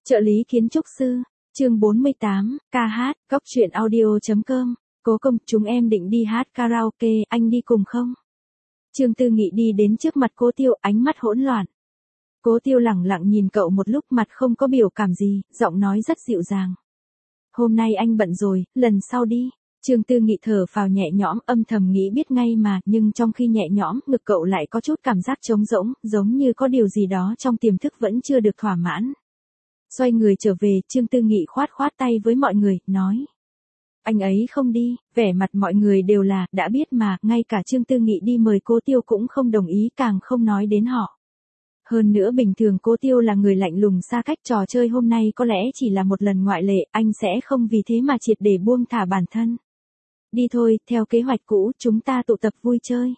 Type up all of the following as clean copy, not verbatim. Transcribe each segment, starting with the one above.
Trợ lý kiến trúc sư, chương 48, ca hát, góc truyện audio.com, Cố Công, chúng em định đi hát karaoke, anh đi cùng không? Trương Tư Nghị đi đến trước mặt Cố Tiêu, ánh mắt hỗn loạn. Cố Tiêu lẳng lặng nhìn cậu một lúc, mặt không có biểu cảm gì, giọng nói rất dịu dàng. Hôm nay anh bận rồi, lần sau đi. Trương Tư Nghị thở phào nhẹ nhõm, âm thầm nghĩ biết ngay mà, nhưng trong khi nhẹ nhõm, ngực cậu lại có chút cảm giác trống rỗng, giống như có điều gì đó trong tiềm thức vẫn chưa được thỏa mãn. Xoay người trở về, Trương Tư Nghị khoát khoát tay với mọi người, nói. Anh ấy không đi, vẻ mặt mọi người đều là, đã biết mà, ngay cả Trương Tư Nghị đi mời Cố Tiêu cũng không đồng ý, càng không nói đến họ. Hơn nữa bình thường Cố Tiêu là người lạnh lùng xa cách, trò chơi hôm nay có lẽ chỉ là một lần ngoại lệ, anh sẽ không vì thế mà triệt để buông thả bản thân. Đi thôi, theo kế hoạch cũ, chúng ta tụ tập vui chơi.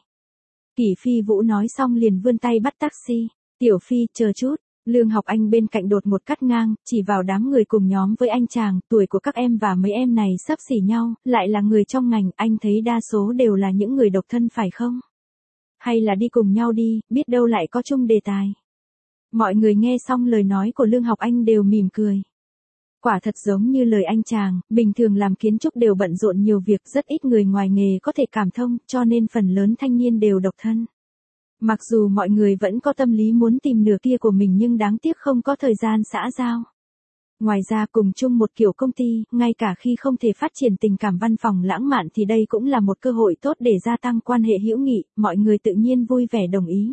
Kỷ Phi Vũ nói xong liền vươn tay bắt taxi. Tiểu Phi, chờ chút. Lương Học Anh bên cạnh đột một cắt ngang, chỉ vào đám người cùng nhóm với anh chàng, tuổi của các em và mấy em này xấp xỉ nhau, lại là người trong ngành, anh thấy đa số đều là những người độc thân phải không? Hay là đi cùng nhau đi, biết đâu lại có chung đề tài. Mọi người nghe xong lời nói của Lương Học Anh đều mỉm cười. Quả thật giống như lời anh chàng, bình thường làm kiến trúc đều bận rộn nhiều việc, rất ít người ngoài nghề có thể cảm thông, cho nên phần lớn thanh niên đều độc thân. Mặc dù mọi người vẫn có tâm lý muốn tìm nửa kia của mình nhưng đáng tiếc không có thời gian xã giao. Ngoài ra cùng chung một kiểu công ty, ngay cả khi không thể phát triển tình cảm văn phòng lãng mạn thì đây cũng là một cơ hội tốt để gia tăng quan hệ hữu nghị, mọi người tự nhiên vui vẻ đồng ý.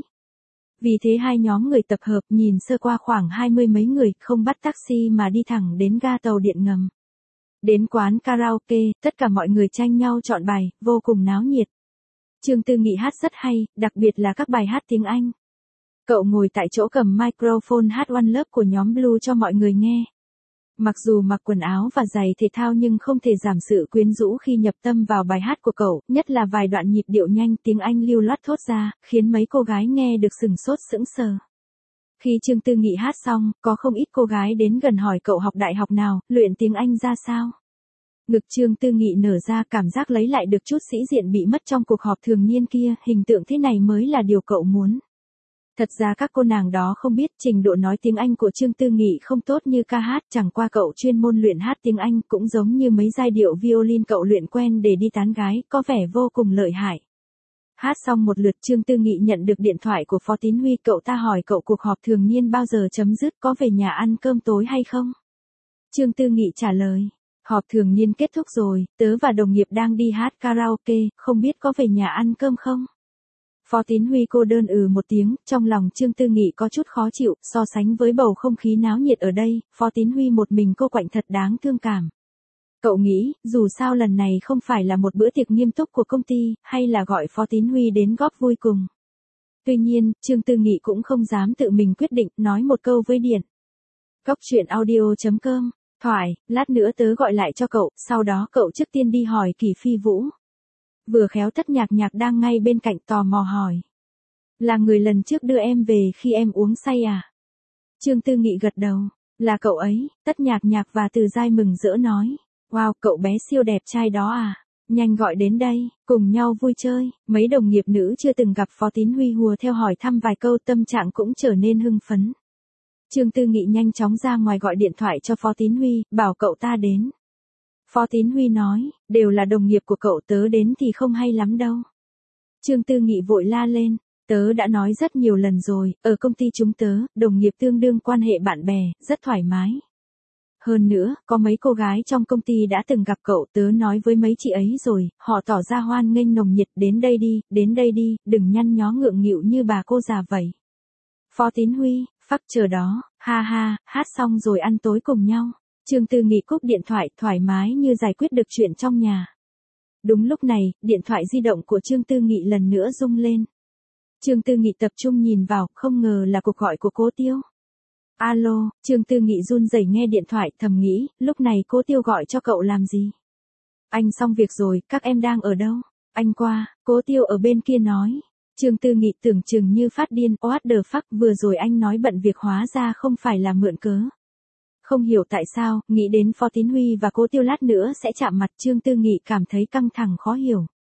Vì thế hai nhóm người tập hợp, nhìn sơ qua khoảng 20 mấy người, không bắt taxi mà đi thẳng đến ga tàu điện ngầm. Đến quán karaoke, tất cả mọi người tranh nhau chọn bài, vô cùng náo nhiệt. Trương Tư Nghị hát rất hay, đặc biệt là các bài hát tiếng Anh. Cậu ngồi tại chỗ cầm microphone hát One Love của nhóm Blue cho mọi người nghe. Mặc dù mặc quần áo và giày thể thao nhưng không thể giảm sự quyến rũ khi nhập tâm vào bài hát của cậu, nhất là vài đoạn nhịp điệu nhanh tiếng Anh lưu loát thốt ra, khiến mấy cô gái nghe được sừng sốt sững sờ. Khi Trương Tư Nghị hát xong, có không ít cô gái đến gần hỏi cậu học đại học nào, luyện tiếng Anh ra sao. Ngực Trương Tư Nghị nở ra, cảm giác lấy lại được chút sĩ diện bị mất trong cuộc họp thường niên kia, hình tượng thế này mới là điều cậu muốn. Thật ra các cô nàng đó không biết trình độ nói tiếng Anh của Trương Tư Nghị không tốt như ca hát, chẳng qua cậu chuyên môn luyện hát tiếng Anh cũng giống như mấy giai điệu violin cậu luyện quen để đi tán gái, có vẻ vô cùng lợi hại. Hát xong một lượt Trương Tư Nghị nhận được điện thoại của Phó Tín Huy, cậu ta hỏi cậu cuộc họp thường niên bao giờ chấm dứt, có về nhà ăn cơm tối hay không? Trương Tư Nghị trả lời. Họp thường niên kết thúc rồi, tớ và đồng nghiệp đang đi hát karaoke, không biết có về nhà ăn cơm không? Phó Tín Huy cô đơn một tiếng, trong lòng Trương Tư Nghị có chút khó chịu, so sánh với bầu không khí náo nhiệt ở đây, Phó Tín Huy một mình cô quạnh thật đáng thương cảm. Cậu nghĩ, dù sao lần này không phải là một bữa tiệc nghiêm túc của công ty, hay là gọi Phó Tín Huy đến góp vui cùng. Tuy nhiên, Trương Tư Nghị cũng không dám tự mình quyết định, nói một câu với Điện. Góc truyện audio.com. Thoại, lát nữa tớ gọi lại cho cậu, sau đó cậu trước tiên đi hỏi Kỷ Phi Vũ. Vừa khéo Tất Nhạc Nhạc đang ngay bên cạnh tò mò hỏi. Là người lần trước đưa em về khi em uống say à? Trương Tư Nghị gật đầu, là cậu ấy. Tất Nhạc Nhạc và Từ Giai mừng rỡ nói. Wow, cậu bé siêu đẹp trai đó à? Nhanh gọi đến đây, cùng nhau vui chơi. Mấy đồng nghiệp nữ chưa từng gặp Phó Tín Huy hùa theo hỏi thăm vài câu, tâm trạng cũng trở nên hưng phấn. Trương Tư Nghị nhanh chóng ra ngoài gọi điện thoại cho Phó Tín Huy, bảo cậu ta đến. Phó Tín Huy nói, đều là đồng nghiệp của cậu, tớ đến thì không hay lắm đâu. Trương Tư Nghị vội la lên, tớ đã nói rất nhiều lần rồi, ở công ty chúng tớ, đồng nghiệp tương đương quan hệ bạn bè, rất thoải mái. Hơn nữa, có mấy cô gái trong công ty đã từng gặp cậu, tớ nói với mấy chị ấy rồi, họ tỏ ra hoan nghênh nồng nhiệt, đến đây đi, đừng nhăn nhó ngượng nghịu như bà cô già vậy. Phó Tín Huy, phắc chờ đó, ha ha, hát xong rồi ăn tối cùng nhau. Trương Tư Nghị cúp điện thoại, thoải mái như giải quyết được chuyện trong nhà. Đúng lúc này, điện thoại di động của Trương Tư Nghị lần nữa rung lên. Trương Tư Nghị tập trung nhìn vào, không ngờ là cuộc gọi của Cố Tiêu. Alo, Trương Tư Nghị run rẩy nghe điện thoại, thầm nghĩ, lúc này Cố Tiêu gọi cho cậu làm gì? Anh xong việc rồi, các em đang ở đâu? Anh qua, Cố Tiêu ở bên kia nói. Trương Tư Nghị tưởng chừng như phát điên, what the fuck, vừa rồi anh nói bận việc hóa ra không phải là mượn cớ. Không hiểu tại sao, nghĩ đến Phó Tín Huy và Cố Tiêu lát nữa sẽ chạm mặt, Trương Tư Nghị cảm thấy căng thẳng khó hiểu.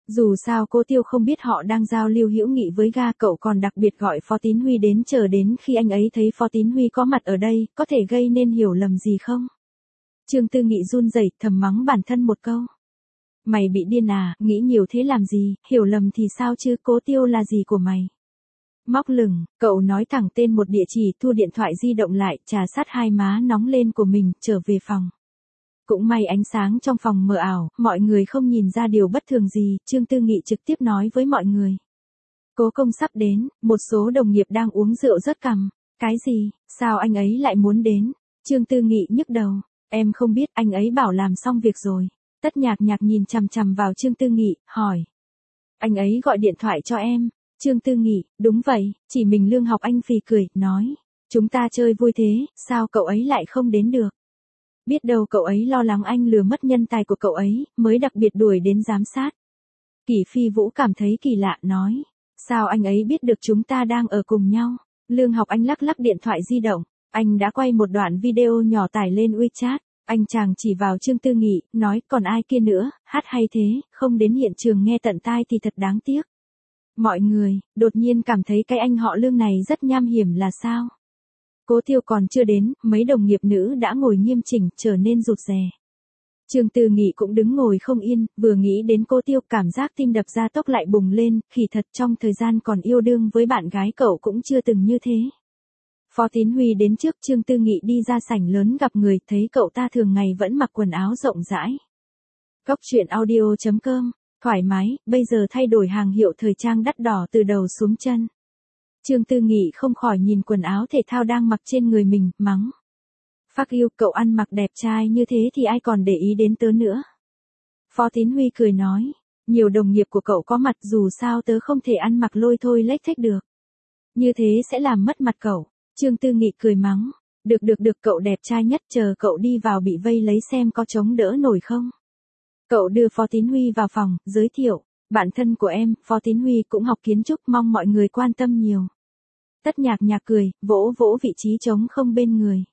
Dù sao cô Tiêu không biết họ đang giao lưu hữu nghị với ga, cậu còn đặc biệt gọi Phó Tín Huy đến, chờ đến khi anh ấy thấy Phó Tín Huy có mặt ở đây, có thể gây nên hiểu lầm gì không? Trương Tư Nghị run rẩy thầm mắng bản thân một câu. Mày bị điên à, nghĩ nhiều thế làm gì, hiểu lầm thì sao chứ, Cố Tiêu là gì của mày? Móc lửng, cậu nói thẳng tên một địa chỉ, thu điện thoại di động lại, trà sát hai má nóng lên của mình, trở về phòng. Cũng may ánh sáng trong phòng mờ ảo, mọi người không nhìn ra điều bất thường gì, Trương Tư Nghị trực tiếp nói với mọi người. Cố Công sắp đến, một số đồng nghiệp đang uống rượu rớt cằm. Cái gì, sao anh ấy lại muốn đến? Trương Tư Nghị nhức đầu, em không biết, anh ấy bảo làm xong việc rồi. Tất Nhạc Nhạc nhìn chằm chằm vào Trương Tư Nghị, hỏi. Anh ấy gọi điện thoại cho em. Trương Tư Nghị, đúng vậy, chỉ mình Lương Học Anh phì cười, nói. Chúng ta chơi vui thế, sao cậu ấy lại không đến được? Biết đâu cậu ấy lo lắng anh lừa mất nhân tài của cậu ấy, mới đặc biệt đuổi đến giám sát. Kỷ Phi Vũ cảm thấy kỳ lạ, nói. Sao anh ấy biết được chúng ta đang ở cùng nhau? Lương Học Anh lắc lắc điện thoại di động. Anh đã quay một đoạn video nhỏ tải lên WeChat. Anh chàng chỉ vào Trương Tư Nghị, nói còn ai kia nữa, hát hay thế, không đến hiện trường nghe tận tai thì thật đáng tiếc. Mọi người, đột nhiên cảm thấy cái anh họ Lương này rất nham hiểm là sao? Cố Tiêu còn chưa đến, mấy đồng nghiệp nữ đã ngồi nghiêm chỉnh, trở nên rụt rè. Trương Tư Nghị cũng đứng ngồi không yên, vừa nghĩ đến Cố Tiêu cảm giác tim đập ra tốc lại bùng lên, khỉ thật trong thời gian còn yêu đương với bạn gái cậu cũng chưa từng như thế. Phó Tín Huy đến trước Trương Tư Nghị đi ra sảnh lớn gặp người, thấy cậu ta thường ngày vẫn mặc quần áo rộng rãi. Góc truyện audio.com, thoải mái, bây giờ thay đổi hàng hiệu thời trang đắt đỏ từ đầu xuống chân. Trương Tư Nghị không khỏi nhìn quần áo thể thao đang mặc trên người mình, mắng. Phác yêu, cậu ăn mặc đẹp trai như thế thì ai còn để ý đến tớ nữa. Phó Tín Huy cười nói, nhiều đồng nghiệp của cậu có mặt dù sao tớ không thể ăn mặc lôi thôi lếch thếch được. Như thế sẽ làm mất mặt cậu. Trương Tư Nghị cười mắng, được cậu đẹp trai nhất, chờ cậu đi vào bị vây lấy xem có chống đỡ nổi không. Cậu đưa Phó Tín Huy vào phòng, giới thiệu, bạn thân của em, Phó Tín Huy cũng học kiến trúc, mong mọi người quan tâm nhiều. Tất Nhạc Nhạc cười, vỗ vỗ vị trí trống không bên người.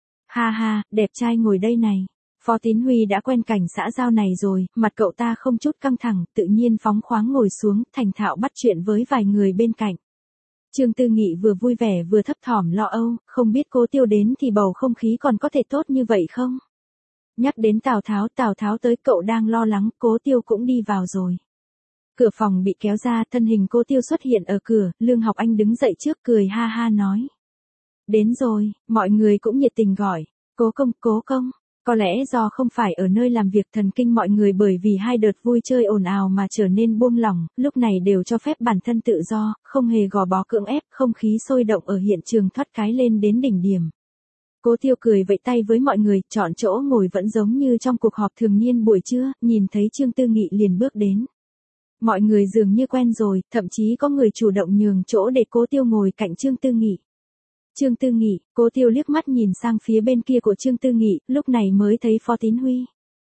Ha ha, đẹp trai ngồi đây này. Phó Tín Huy đã quen cảnh xã giao này rồi, mặt cậu ta không chút căng thẳng, tự nhiên phóng khoáng ngồi xuống, thành thạo bắt chuyện với vài người bên cạnh. Trương Tư Nghị vừa vui vẻ vừa thấp thỏm lo âu, không biết Cố Tiêu đến thì bầu không khí còn có thể tốt như vậy không? Nhắc đến Tào Tháo tới, cậu đang lo lắng, Cố Tiêu cũng đi vào rồi. Cửa phòng bị kéo ra, thân hình Cố Tiêu xuất hiện ở cửa, Lương Học Anh đứng dậy trước cười ha ha nói. Đến rồi, mọi người cũng nhiệt tình gọi, Cố Công. Có lẽ do không phải ở nơi làm việc thần kinh mọi người bởi vì hai đợt vui chơi ồn ào mà trở nên buông lỏng, lúc này đều cho phép bản thân tự do, không hề gò bó cưỡng ép, không khí sôi động ở hiện trường thoát cái lên đến đỉnh điểm. Cố Tiêu cười vẫy tay với mọi người, chọn chỗ ngồi vẫn giống như trong cuộc họp thường niên buổi trưa, nhìn thấy Trương Tư Nghị liền bước đến. Mọi người dường như quen rồi, thậm chí có người chủ động nhường chỗ để Cố Tiêu ngồi cạnh Trương Tư Nghị. Trương Tư Nghị, Cố Tiêu liếc mắt nhìn sang phía bên kia của Trương Tư Nghị, lúc này mới thấy Phó Tín Huy.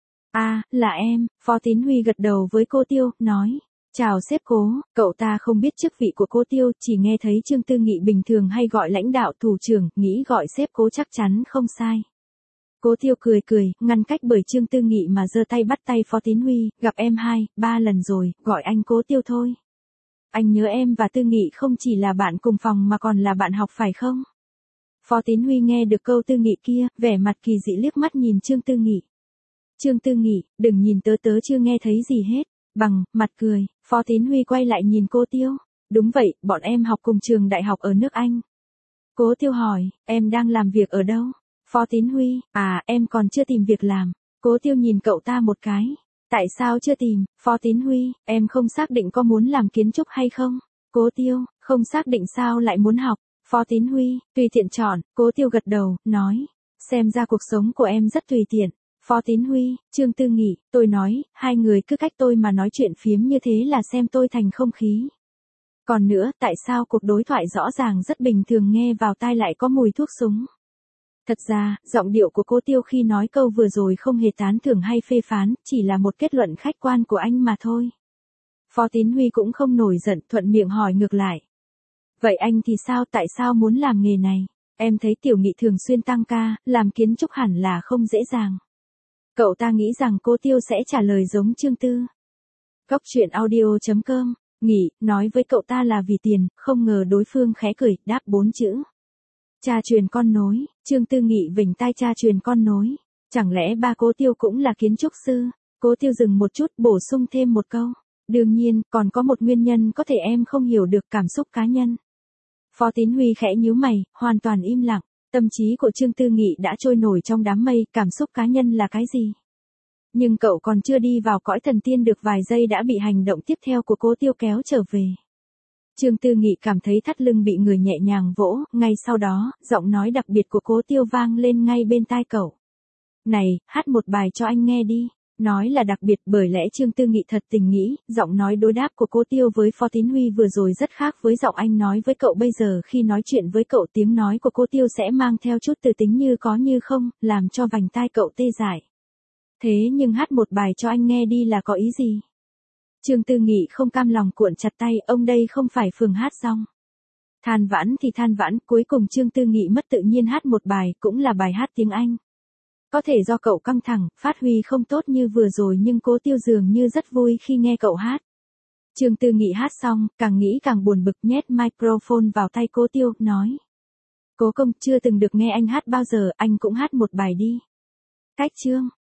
À, là em, Phó Tín Huy gật đầu với Cố Tiêu, nói. Chào sếp Cố, cậu ta không biết chức vị của Cố Tiêu, chỉ nghe thấy Trương Tư Nghị bình thường hay gọi lãnh đạo thủ trưởng, nghĩ gọi sếp Cố chắc chắn không sai. Cố Tiêu cười, ngăn cách bởi Trương Tư Nghị mà giơ tay bắt tay Phó Tín Huy, gặp em 2-3 lần rồi, gọi anh Cố Tiêu thôi. Anh nhớ em và Tư Nghị không chỉ là bạn cùng phòng mà còn là bạn học phải không? Phó Tín Huy nghe được câu Tư Nghị kia, vẻ mặt kỳ dị liếc mắt nhìn Trương Tư Nghị. Trương Tư Nghị, đừng nhìn tớ chưa nghe thấy gì hết. Bằng, mặt cười, Phó Tín Huy quay lại nhìn Cố Tiêu. Đúng vậy, bọn em học cùng trường đại học ở nước Anh. Cố Tiêu hỏi, em đang làm việc ở đâu? Phó Tín Huy, em còn chưa tìm việc làm. Cố Tiêu nhìn cậu ta một cái. Tại sao chưa tìm? Phó Tín Huy, em không xác định có muốn làm kiến trúc hay không? Cố Tiêu, không xác định sao lại muốn học? Phó Tín Huy, tùy tiện chọn. Cố Tiêu gật đầu, nói. Xem ra cuộc sống của em rất tùy tiện. Phó Tín Huy, Trương Tư Nghị, tôi nói, hai người cứ cách tôi mà nói chuyện phiếm như thế là xem tôi thành không khí. Còn nữa, tại sao cuộc đối thoại rõ ràng rất bình thường nghe vào tai lại có mùi thuốc súng? Thật ra, giọng điệu của Cố Tiêu khi nói câu vừa rồi không hề tán thưởng hay phê phán, chỉ là một kết luận khách quan của anh mà thôi. Phó Tín Huy cũng không nổi giận, thuận miệng hỏi ngược lại. Vậy anh thì sao, tại sao muốn làm nghề này? Em thấy Tiểu Nghị thường xuyên tăng ca, làm kiến trúc hẳn là không dễ dàng. Cậu ta nghĩ rằng Cố Tiêu sẽ trả lời giống Trương Tư Cóc truyện audio.com, nghỉ, nói với cậu ta là vì tiền, không ngờ đối phương khẽ cười, đáp 4 chữ. Cha truyền con nối, Trương Tư Nghị vểnh tai cha truyền con nối. Chẳng lẽ ba Cố Tiêu cũng là kiến trúc sư? Cố Tiêu dừng một chút bổ sung thêm một câu. Đương nhiên, còn có một nguyên nhân có thể em không hiểu được cảm xúc cá nhân. Phó Tín Huy khẽ nhíu mày, hoàn toàn im lặng. Tâm trí của Trương Tư Nghị đã trôi nổi trong đám mây, cảm xúc cá nhân là cái gì? Nhưng cậu còn chưa đi vào cõi thần tiên được vài giây đã bị hành động tiếp theo của Cố Tiêu kéo trở về. Trương Tư Nghị cảm thấy thắt lưng bị người nhẹ nhàng vỗ, ngay sau đó, giọng nói đặc biệt của Cố Tiêu vang lên ngay bên tai cậu. Này, hát một bài cho anh nghe đi. Nói là đặc biệt bởi lẽ Trương Tư Nghị thật tình nghĩ, giọng nói đối đáp của Cố Tiêu với Phó Tín Huy vừa rồi rất khác với giọng anh nói với cậu bây giờ khi nói chuyện với cậu tiếng nói của Cố Tiêu sẽ mang theo chút từ tính như có như không, làm cho vành tai cậu tê dại. Thế nhưng hát một bài cho anh nghe đi là có ý gì? Trương Tư Nghị không cam lòng cuộn chặt tay, ông đây không phải phường hát xong. Than vãn thì than vãn, cuối cùng Trương Tư Nghị mất tự nhiên hát một bài, cũng là bài hát tiếng Anh. Có thể do cậu căng thẳng, phát huy không tốt như vừa rồi nhưng Cố Tiêu dường như rất vui khi nghe cậu hát. Trương Tư Nghị hát xong, càng nghĩ càng buồn bực nhét microphone vào tay Cố Tiêu, nói. Cố công chưa từng được nghe anh hát bao giờ, anh cũng hát một bài đi. Cách chương.